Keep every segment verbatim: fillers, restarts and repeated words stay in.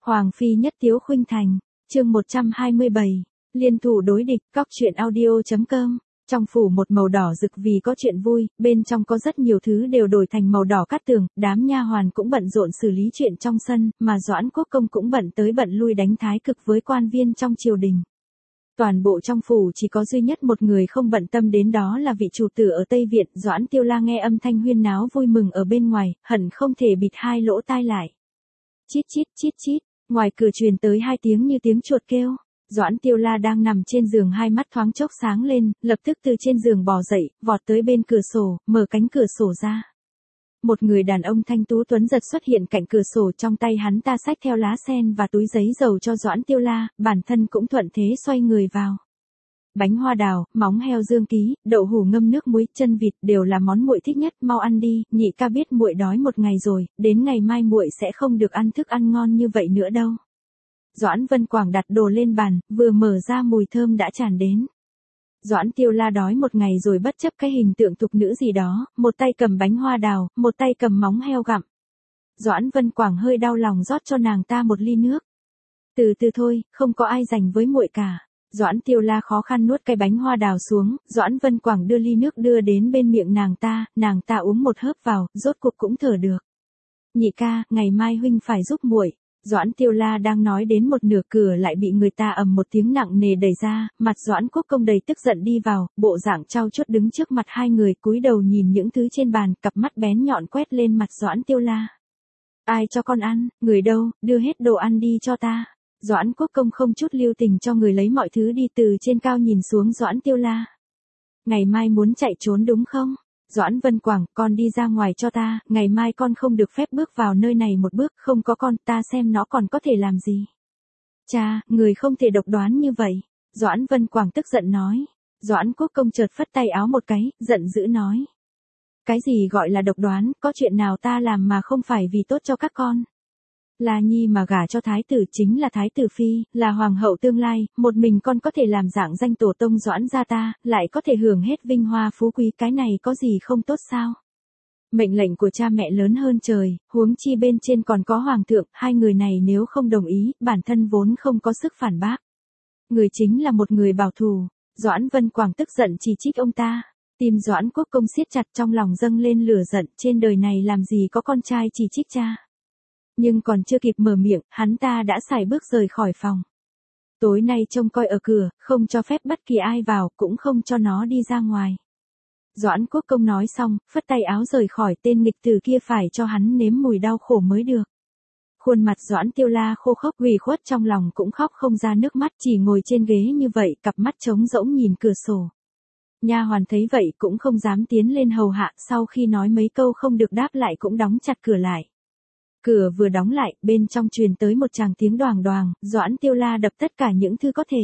Hoàng phi nhất tiếu khuynh thành, chương một trăm hai mươi bảy, liên thủ đối địch, góc truyện audio.com. Trong phủ một màu đỏ rực vì có chuyện vui, bên trong có rất nhiều thứ đều đổi thành màu đỏ cát tường, đám nha hoàn cũng bận rộn xử lý chuyện trong sân, mà Doãn Quốc Công cũng bận tới bận lui đánh thái cực với quan viên trong triều đình. Toàn bộ trong phủ chỉ có duy nhất một người không bận tâm đến, đó là vị chủ tử ở Tây Viện. Doãn Tiêu La nghe âm thanh huyên náo vui mừng ở bên ngoài, hận không thể bịt hai lỗ tai lại. Chít chít chít chít, ngoài cửa truyền tới hai tiếng như tiếng chuột kêu. Doãn Tiêu La đang nằm trên giường, hai mắt thoáng chốc sáng lên, lập tức từ trên giường bò dậy, vọt tới bên cửa sổ, mở cánh cửa sổ ra. Một người đàn ông thanh tú tuấn giật xuất hiện cạnh cửa sổ, trong tay hắn ta xách theo lá sen và túi giấy dầu cho Doãn Tiêu La, bản thân cũng thuận thế xoay người vào. Bánh hoa đào, móng heo dương ký, đậu hủ ngâm nước muối, chân vịt đều là món muội thích nhất, mau ăn đi, nhị ca biết muội đói một ngày rồi, đến ngày mai muội sẽ không được ăn thức ăn ngon như vậy nữa đâu. Doãn Vân Quảng đặt đồ lên bàn, vừa mở ra mùi thơm đã tràn đến. Doãn Tiêu La đói một ngày rồi, bất chấp cái hình tượng tục nữ gì đó, một tay cầm bánh hoa đào, một tay cầm móng heo gặm. Doãn Vân Quảng hơi đau lòng rót cho nàng ta một ly nước. Từ từ thôi, không có ai giành với muội cả. Doãn Tiêu La khó khăn nuốt cái bánh hoa đào xuống, Doãn Vân Quảng đưa ly nước đưa đến bên miệng nàng ta, nàng ta uống một hớp vào, rốt cuộc cũng thở được. Nhị ca, ngày mai huynh phải giúp muội. Doãn Tiêu La đang nói đến một nửa, cửa lại bị người ta ầm một tiếng nặng nề đẩy ra, mặt Doãn Quốc Công đầy tức giận đi vào, bộ dạng trau chuốt đứng trước mặt hai người, cúi đầu nhìn những thứ trên bàn, cặp mắt bén nhọn quét lên mặt Doãn Tiêu La. Ai cho con ăn, người đâu, đưa hết đồ ăn đi cho ta. Doãn Quốc Công không chút lưu tình cho người lấy mọi thứ đi, từ trên cao nhìn xuống Doãn Tiêu La. Ngày mai muốn chạy trốn đúng không? Doãn Vân Quảng, con đi ra ngoài cho ta, ngày mai con không được phép bước vào nơi này một bước, không có con, ta xem nó còn có thể làm gì. Cha, người không thể độc đoán như vậy. Doãn Vân Quảng tức giận nói. Doãn Quốc Công chợt phất tay áo một cái, giận dữ nói. Cái gì gọi là độc đoán, có chuyện nào ta làm mà không phải vì tốt cho các con. La Nhi mà gả cho thái tử chính là thái tử phi, là hoàng hậu tương lai, một mình con có thể làm dạng danh tổ tông Doãn gia ta, lại có thể hưởng hết vinh hoa phú quý, cái này có gì không tốt sao? Mệnh lệnh của cha mẹ lớn hơn trời, huống chi bên trên còn có hoàng thượng, hai người này nếu không đồng ý, bản thân vốn không có sức phản bác. Người chính là một người bảo thủ. Doãn Vân Quảng tức giận chỉ trích ông ta. Tim Doãn Quốc Công siết chặt, trong lòng dâng lên lửa giận, trên đời này làm gì có con trai chỉ trích cha. Nhưng còn chưa kịp mở miệng, hắn ta đã sải bước rời khỏi phòng. Tối nay trông coi ở cửa, không cho phép bất kỳ ai vào, cũng không cho nó đi ra ngoài. Doãn Quốc Công nói xong, phất tay áo rời khỏi, tên nghịch tử kia phải cho hắn nếm mùi đau khổ mới được. Khuôn mặt Doãn Tiêu La khô khốc ủy khuất, trong lòng cũng khóc không ra nước mắt, chỉ ngồi trên ghế như vậy, cặp mắt trống rỗng nhìn cửa sổ. Nha hoàn thấy vậy cũng không dám tiến lên hầu hạ, sau khi nói mấy câu không được đáp lại cũng đóng chặt cửa lại. Cửa vừa đóng lại, bên trong truyền tới một tràng tiếng đoàng đoàng, Doãn Tiêu La đập tất cả những thứ có thể.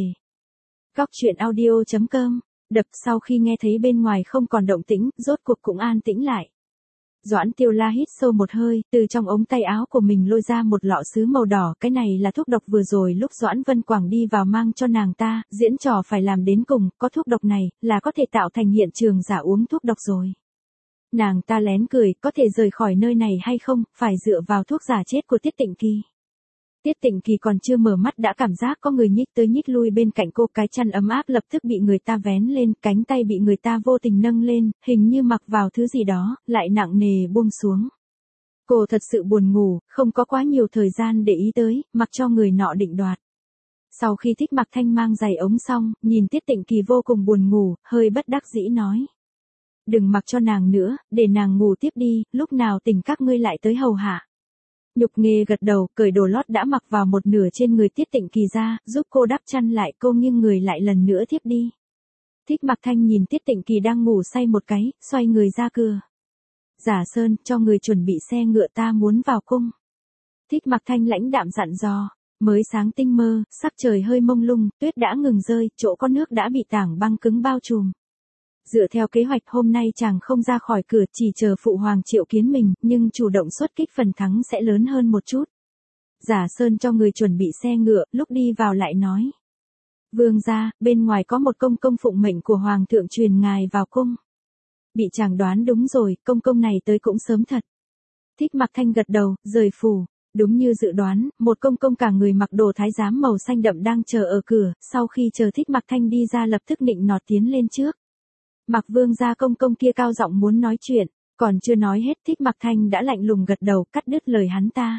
Góc truyện audio.com, đập sau khi nghe thấy bên ngoài không còn động tĩnh, rốt cuộc cũng an tĩnh lại. Doãn Tiêu La hít sâu một hơi, từ trong ống tay áo của mình lôi ra một lọ sứ màu đỏ, cái này là thuốc độc vừa rồi lúc Doãn Vân Quảng đi vào mang cho nàng ta, diễn trò phải làm đến cùng, có thuốc độc này, là có thể tạo thành hiện trường giả uống thuốc độc rồi. Nàng ta lén cười, có thể rời khỏi nơi này hay không, phải dựa vào thuốc giả chết của Tiết Tịnh Kỳ. Tiết Tịnh Kỳ còn chưa mở mắt đã cảm giác có người nhích tới nhích lui bên cạnh cô, cái chăn ấm áp lập tức bị người ta vén lên, cánh tay bị người ta vô tình nâng lên, hình như mặc vào thứ gì đó, lại nặng nề buông xuống. Cô thật sự buồn ngủ, không có quá nhiều thời gian để ý tới, mặc cho người nọ định đoạt. Sau khi Thích Mặc Thanh mang giày ống xong, nhìn Tiết Tịnh Kỳ vô cùng buồn ngủ, hơi bất đắc dĩ nói. Đừng mặc cho nàng nữa, để nàng ngủ tiếp đi, lúc nào tỉnh các ngươi lại tới hầu hạ. Nhục Nghê gật đầu, cởi đồ lót đã mặc vào một nửa trên người Tiết Tịnh Kỳ ra, giúp cô đắp chăn lại, cô nghiêng người lại lần nữa tiếp đi. Thích Mặc Thanh nhìn Tiết Tịnh Kỳ đang ngủ say một cái, xoay người ra cửa. Giả Sơn, cho người chuẩn bị xe ngựa, ta muốn vào cung. Thích Mặc Thanh lãnh đạm dặn dò. Mới sáng tinh mơ, sắc trời hơi mông lung, tuyết đã ngừng rơi, chỗ có nước đã bị tảng băng cứng bao trùm. Dựa theo kế hoạch hôm nay chàng không ra khỏi cửa, chỉ chờ phụ hoàng triệu kiến mình, nhưng chủ động xuất kích phần thắng sẽ lớn hơn một chút. Giả Sơn cho người chuẩn bị xe ngựa, lúc đi vào lại nói. Vương gia, bên ngoài có một công công phụng mệnh của hoàng thượng truyền ngài vào cung. Bị chàng đoán đúng rồi, công công này tới cũng sớm thật. Thích Mặc Thanh gật đầu, rời phủ. Đúng như dự đoán, một công công cả người mặc đồ thái giám màu xanh đậm đang chờ ở cửa, sau khi chờ Thích Mặc Thanh đi ra lập tức nịnh nọt tiến lên trước. Mặc Vương gia công công kia cao giọng muốn nói chuyện, còn chưa nói hết Thích Mặc Thanh đã lạnh lùng gật đầu cắt đứt lời hắn ta.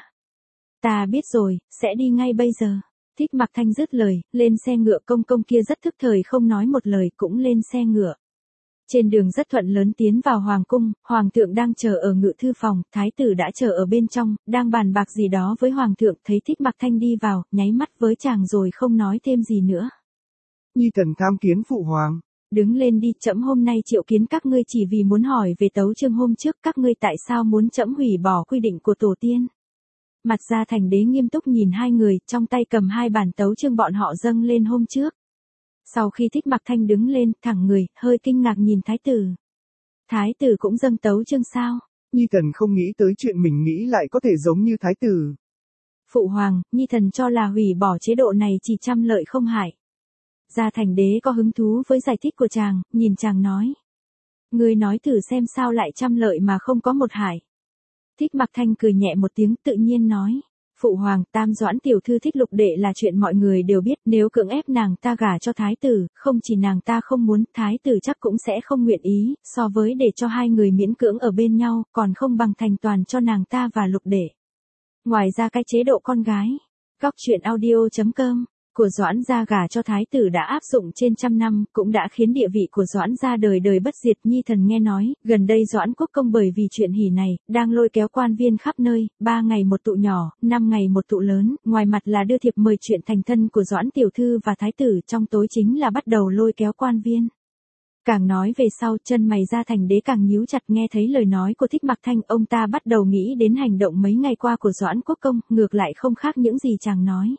Ta biết rồi, sẽ đi ngay bây giờ. Thích Mặc Thanh dứt lời, lên xe ngựa, công công kia rất thức thời không nói một lời cũng lên xe ngựa. Trên đường rất thuận lớn tiến vào hoàng cung, hoàng thượng đang chờ ở ngự thư phòng, thái tử đã chờ ở bên trong, đang bàn bạc gì đó với hoàng thượng, thấy Thích Mặc Thanh đi vào, nháy mắt với chàng rồi không nói thêm gì nữa. Nhi thần tham kiến phụ hoàng. Đứng lên đi, trẫm hôm nay triệu kiến các ngươi chỉ vì muốn hỏi về tấu chương hôm trước, các ngươi tại sao muốn trẫm hủy bỏ quy định của tổ tiên. Mặt Gia Thành Đế nghiêm túc nhìn hai người, trong tay cầm hai bản tấu chương bọn họ dâng lên hôm trước. Sau khi Thích Mặc Thanh đứng lên, thẳng người, hơi kinh ngạc nhìn thái tử. Thái tử cũng dâng tấu chương sao? Nhi thần không nghĩ tới chuyện mình nghĩ lại có thể giống như thái tử. Phụ hoàng, Nhi thần cho là hủy bỏ chế độ này chỉ trăm lợi không hại. Gia Thành Đế có hứng thú với giải thích của chàng, nhìn chàng nói. Ngươi nói thử xem sao lại trăm lợi mà không có một hại. Thích Mặc Thanh cười nhẹ một tiếng tự nhiên nói. Phụ hoàng, Tam Doãn tiểu thư thích Lục đệ là chuyện mọi người đều biết, nếu cưỡng ép nàng ta gả cho thái tử, không chỉ nàng ta không muốn, thái tử chắc cũng sẽ không nguyện ý, so với để cho hai người miễn cưỡng ở bên nhau, còn không bằng thành toàn cho nàng ta và Lục đệ. Ngoài ra cái chế độ con gái, góc truyện audio chấm com của Doãn gia gả cho thái tử đã áp dụng trên trăm năm, cũng đã khiến địa vị của Doãn gia đời đời bất diệt. Nhi thần nghe nói, gần đây Doãn Quốc công bởi vì chuyện hỉ này, đang lôi kéo quan viên khắp nơi, ba ngày một tụ nhỏ, năm ngày một tụ lớn, ngoài mặt là đưa thiệp mời chuyện thành thân của Doãn tiểu thư và thái tử, trong tối chính là bắt đầu lôi kéo quan viên. Càng nói về sau, chân mày Gia Thành Đế càng nhíu chặt, nghe thấy lời nói của Thích Mặc Thanh, ông ta bắt đầu nghĩ đến hành động mấy ngày qua của Doãn Quốc công, ngược lại không khác những gì chàng nói.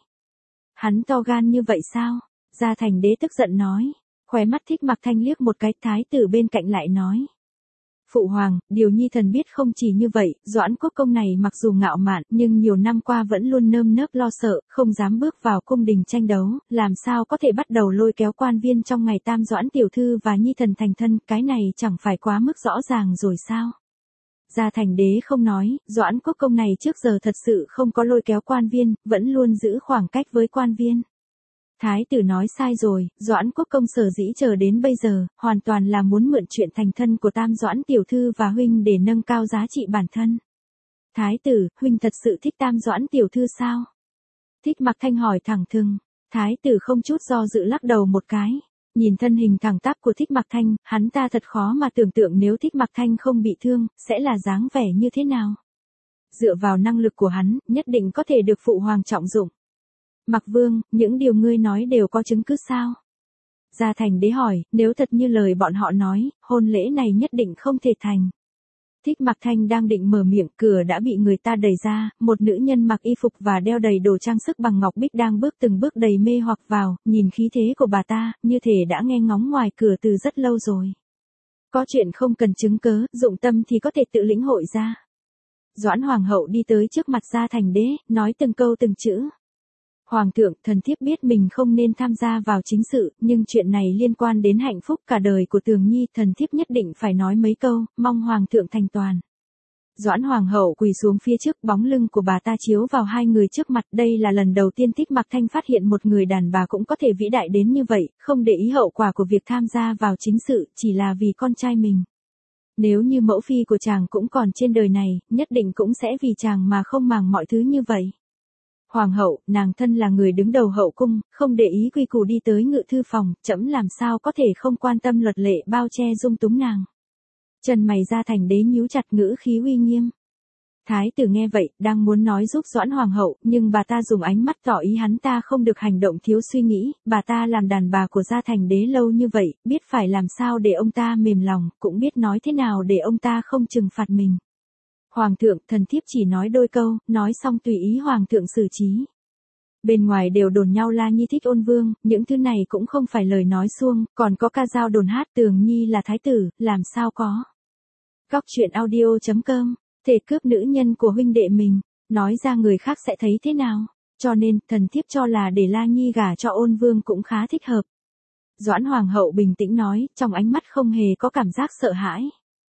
Hắn to gan như vậy sao? Gia Thành Đế tức giận nói. Khóe mắt Thích Mặc Thanh liếc một cái, thái tử bên cạnh lại nói. Phụ hoàng, điều Nhi thần biết không chỉ như vậy, Doãn Quốc công này mặc dù ngạo mạn, nhưng nhiều năm qua vẫn luôn nơm nớp lo sợ, không dám bước vào cung đình tranh đấu, làm sao có thể bắt đầu lôi kéo quan viên trong ngày Tam Doãn tiểu thư và Nhi thần thành thân, cái này chẳng phải quá mức rõ ràng rồi sao? Gia Thành Đế không nói, Doãn Quốc công này trước giờ thật sự không có lôi kéo quan viên, vẫn luôn giữ khoảng cách với quan viên. Thái tử nói sai rồi, Doãn Quốc công sở dĩ chờ đến bây giờ, hoàn toàn là muốn mượn chuyện thành thân của Tam Doãn tiểu thư và huynh để nâng cao giá trị bản thân. Thái tử, huynh thật sự thích Tam Doãn tiểu thư sao? Thích Mặc Thanh hỏi thẳng thừng. Thái tử không chút do dự lắc đầu một cái. Nhìn thân hình thẳng tắp của Thích Mặc Thanh, hắn ta thật khó mà tưởng tượng nếu Thích Mặc Thanh không bị thương, sẽ là dáng vẻ như thế nào. Dựa vào năng lực của hắn, nhất định có thể được phụ hoàng trọng dụng. Mặc Vương, những điều ngươi nói đều có chứng cứ sao? Gia Thành Đế hỏi, nếu thật như lời bọn họ nói, hôn lễ này nhất định không thể thành. Thích Mặc Thanh đang định mở miệng, cửa đã bị người ta đẩy ra, một nữ nhân mặc y phục và đeo đầy đồ trang sức bằng ngọc bích đang bước từng bước đầy mê hoặc vào, nhìn khí thế của bà ta, như thể đã nghe ngóng ngoài cửa từ rất lâu rồi. Có chuyện không cần chứng cớ, dụng tâm thì có thể tự lĩnh hội ra. Doãn Hoàng hậu đi tới trước mặt Gia Thành Đế, nói từng câu từng chữ. Hoàng thượng, thần thiếp biết mình không nên tham gia vào chính sự, nhưng chuyện này liên quan đến hạnh phúc cả đời của Tường Nhi, thần thiếp nhất định phải nói mấy câu, mong Hoàng thượng thành toàn. Doãn Hoàng hậu quỳ xuống phía trước, bóng lưng của bà ta chiếu vào hai người trước mặt, đây là lần đầu tiên Thích Mặc Thanh phát hiện một người đàn bà cũng có thể vĩ đại đến như vậy, không để ý hậu quả của việc tham gia vào chính sự, chỉ là vì con trai mình. Nếu như mẫu phi của chàng cũng còn trên đời này, nhất định cũng sẽ vì chàng mà không màng mọi thứ như vậy. Hoàng hậu, nàng thân là người đứng đầu hậu cung, không để ý quy củ đi tới ngự thư phòng, trẫm làm sao có thể không quan tâm luật lệ bao che dung túng nàng. Chân mày Gia Thành Đế nhíu chặt, ngữ khí uy nghiêm. Thái tử nghe vậy, đang muốn nói giúp Doãn Hoàng hậu, nhưng bà ta dùng ánh mắt tỏ ý hắn ta không được hành động thiếu suy nghĩ, bà ta làm đàn bà của Gia Thành Đế lâu như vậy, biết phải làm sao để ông ta mềm lòng, cũng biết nói thế nào để ông ta không trừng phạt mình. Hoàng thượng, thần thiếp chỉ nói đôi câu, nói xong tùy ý Hoàng thượng xử trí. Bên ngoài đều đồn nhau La Nhi thích Ôn Vương, những thứ này cũng không phải lời nói suông, còn có ca dao đồn hát Tường Nhi là thái tử, làm sao có. Góc truyện audio chấm com, thể cướp nữ nhân của huynh đệ mình, nói ra người khác sẽ thấy thế nào, cho nên, thần thiếp cho là để La Nhi gả cho Ôn Vương cũng khá thích hợp. Doãn Hoàng hậu bình tĩnh nói, trong ánh mắt không hề có cảm giác sợ hãi.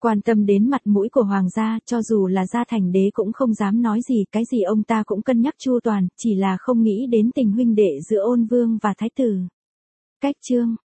Quan tâm đến mặt mũi của hoàng gia, cho dù là gia thành đế cũng không dám nói gì, cái gì ông ta cũng cân nhắc chu toàn, chỉ là không nghĩ đến tình huynh đệ giữa Ôn Vương và Thái tử. Cách chương